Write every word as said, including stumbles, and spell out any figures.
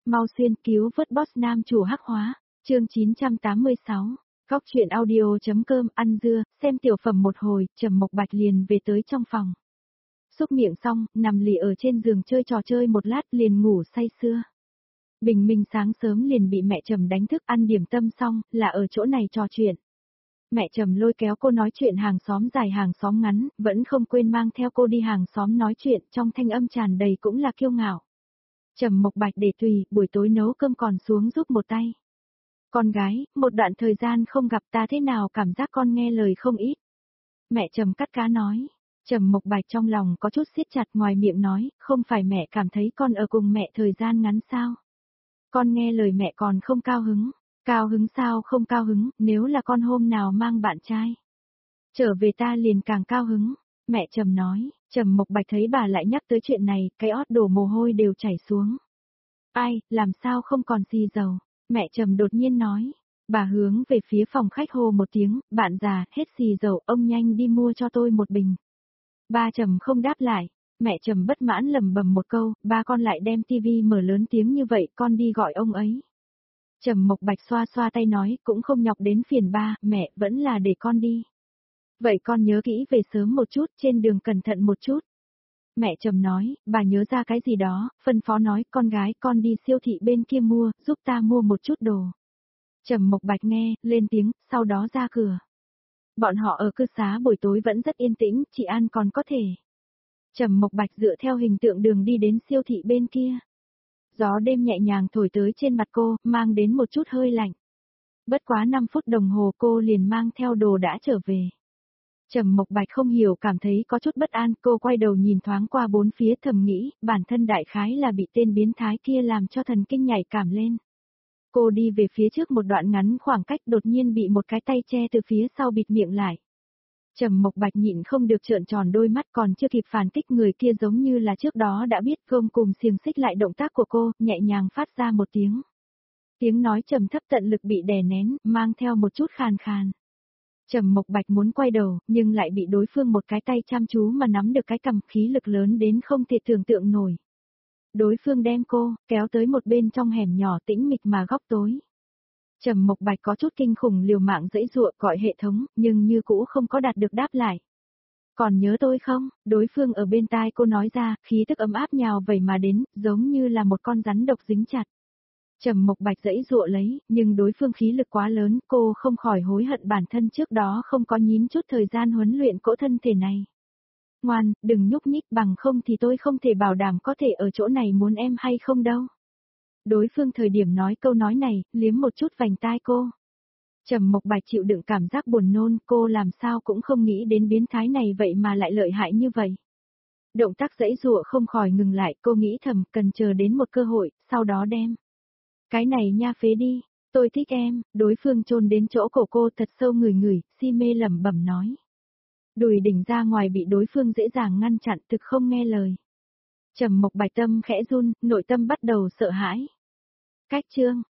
mau xuyên cứu vớt boss nam chủ hắc hóa, chương chín trăm tám mươi sáu. Góc chuyện audio.com ăn dưa, xem tiểu phẩm một hồi, Trầm Mộc Bạch liền về tới trong phòng. Xúc miệng xong, nằm lì ở trên giường chơi trò chơi một lát liền ngủ say sưa. Bình minh sáng sớm liền bị mẹ Trầm đánh thức, ăn điểm tâm xong, là ở chỗ này trò chuyện. Mẹ Trầm lôi kéo cô nói chuyện hàng xóm dài hàng xóm ngắn, vẫn không quên mang theo cô đi hàng xóm nói chuyện, trong thanh âm tràn đầy cũng là kiêu ngạo. Trầm Mộc Bạch để tùy, buổi tối nấu cơm còn xuống giúp một tay. Con gái, một đoạn thời gian không gặp ta thế nào cảm giác con nghe lời không ít. Mẹ Trầm cắt cá nói. Trầm Mộc Bạch trong lòng có chút siết chặt, ngoài miệng nói, không phải mẹ cảm thấy con ở cùng mẹ thời gian ngắn sao? Con nghe lời mẹ còn không cao hứng. Cao hứng sao không cao hứng, nếu là con hôm nào mang bạn trai. Trở về ta liền càng cao hứng. Mẹ Trầm nói. Trầm Mộc Bạch thấy bà lại nhắc tới chuyện này, cái ót đổ mồ hôi đều chảy xuống. Ai, làm sao không còn xì dầu? Mẹ Trầm đột nhiên nói. Bà hướng về phía phòng khách hô một tiếng, bạn già, hết xì dầu, ông nhanh đi mua cho tôi một bình. Ba Trầm không đáp lại. Mẹ Trầm bất mãn lầm bầm một câu, ba con lại đem tivi mở lớn tiếng như vậy, con đi gọi ông ấy. Trầm Mộc Bạch xoa xoa tay nói, cũng không nhọc đến phiền ba, mẹ, vẫn là để con đi. Vậy con nhớ kỹ về sớm một chút, trên đường cẩn thận một chút. Mẹ Trầm nói, bà nhớ ra cái gì đó, phân phó nói, con gái con đi siêu thị bên kia mua, giúp ta mua một chút đồ. Trầm Mộc Bạch nghe, lên tiếng, sau đó ra cửa. Bọn họ ở cư xá buổi tối vẫn rất yên tĩnh, chị An còn có thể. Trầm Mộc Bạch dựa theo hình tượng đường đi đến siêu thị bên kia. Gió đêm nhẹ nhàng thổi tới trên mặt cô, mang đến một chút hơi lạnh. Bất quá năm phút đồng hồ cô liền mang theo đồ đã trở về. Trầm Mộc Bạch không hiểu cảm thấy có chút bất an, cô quay đầu nhìn thoáng qua bốn phía thầm nghĩ, bản thân đại khái là bị tên biến thái kia làm cho thần kinh nhảy cảm lên. Cô đi về phía trước một đoạn ngắn khoảng cách đột nhiên bị một cái tay che từ phía sau bịt miệng lại. Trầm Mộc Bạch nhịn không được trợn tròn đôi mắt, còn chưa kịp phản kích, người kia giống như là trước đó đã biết gông cùng xiềng xích lại động tác của cô, nhẹ nhàng phát ra một tiếng. Tiếng nói trầm thấp tận lực bị đè nén, mang theo một chút khàn khàn. Trầm Mộc Bạch muốn quay đầu, nhưng lại bị đối phương một cái tay chăm chú mà nắm được cái cằm, khí lực lớn đến không thể tưởng tượng nổi. Đối phương đem cô, kéo tới một bên trong hẻm nhỏ tĩnh mịch mà góc tối. Trầm Mộc Bạch có chút kinh khủng liều mạng dãy dụa gọi hệ thống, nhưng như cũ không có đạt được đáp lại. Còn nhớ tôi không? Đối phương ở bên tai cô nói ra, khí tức ấm áp nhào vẩy mà đến, giống như là một con rắn độc dính chặt. Trầm Mộc Bạch dãy dụa lấy, nhưng đối phương khí lực quá lớn, cô không khỏi hối hận bản thân trước đó không có nhín chút thời gian huấn luyện cỗ thân thể này. Ngoan, đừng nhúc nhích, bằng không thì tôi không thể bảo đảm có thể ở chỗ này muốn em hay không đâu. Đối phương thời điểm nói câu nói này, liếm một chút vành tai cô. Trầm Mộc Bạch chịu đựng cảm giác buồn nôn, cô làm sao cũng không nghĩ đến biến thái này vậy mà lại lợi hại như vậy. Động tác dãy dụa không khỏi ngừng lại, cô nghĩ thầm, cần chờ đến một cơ hội, sau đó đem. Cái này nha phế đi, tôi thích em, đối phương chôn đến chỗ cổ cô thật sâu ngửi ngửi, si mê lẩm bẩm nói. Đùi đỉnh ra ngoài bị đối phương dễ dàng ngăn chặn, thực không nghe lời. Trầm Mộc Bạch tâm khẽ run, nội tâm bắt đầu sợ hãi. Cách chương,